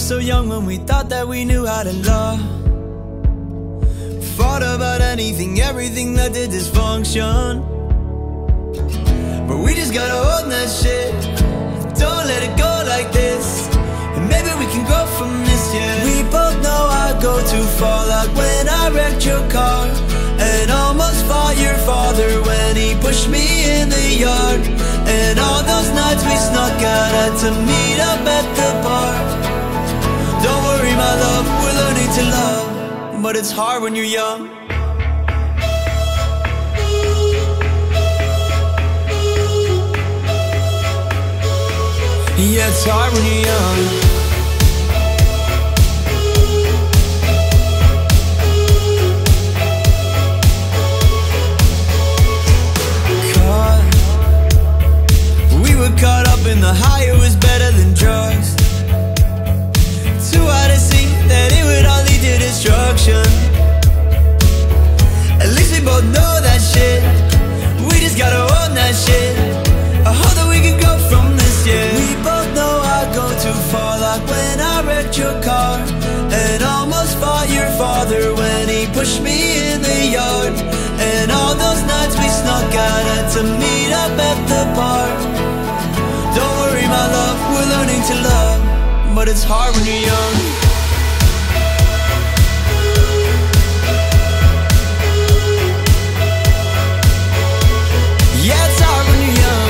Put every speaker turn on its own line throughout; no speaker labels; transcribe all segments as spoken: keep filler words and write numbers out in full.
so young when we thought that we knew how to love. Fought about anything, everything that did dysfunction. But we just gotta own that shit. Don't let it go like this. And maybe we can grow from this, yeah. We both know I go too far, like when I wrecked your car and almost fought your father when he pushed me in the yard. And all those nights we snuck out, had to meet up at the bar. Don't worry my love, we're learning to love, but it's hard when you're young. Yeah, it's hard when you're young. Caught up in the high, it was better than drugs. Too hard to see that it would all lead to destruction. At least we both know that shit. We just gotta own that shit. I hope that we can go from this, yeah. We both know I go too far, like when I wrecked your car and almost fought your father when he pushed me in the yard. And all those nights we snuck out, had to meet up at the bar. Don't worry my love, we're learning to love, but it's hard when you're young. Yeah, it's hard when you're young.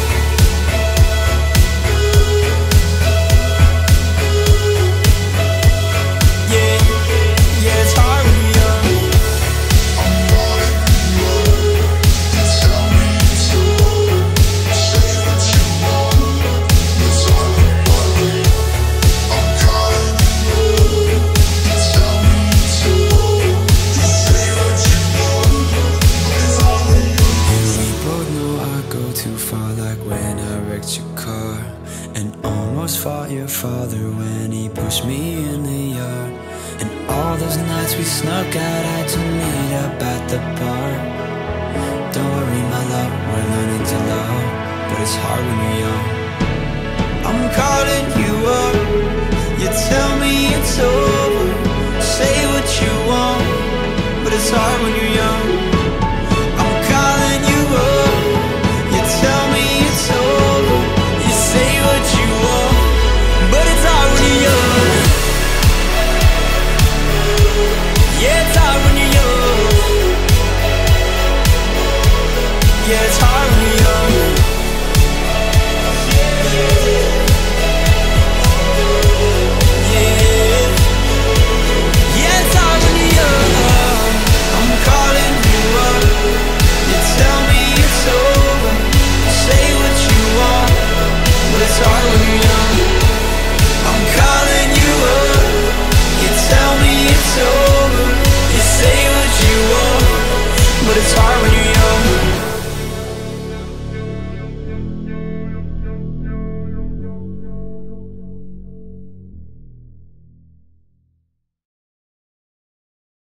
Yeah, yeah, it's hard when you're young. I'm calling you up, you tell me to say what you want. It's all about me. I'm calling you up, you tell me to say what you want. It's all about me. We both know I go too far, like when I wrecked your car and almost fought your father when he pushed me in the yard. And all those nights we snuck out, had to meet up at the bar. Don't worry my love, we're learning to love, but it's hard when you're young. I'm calling you up, you tell me it's over. Say what you want, but it's hard when you're young.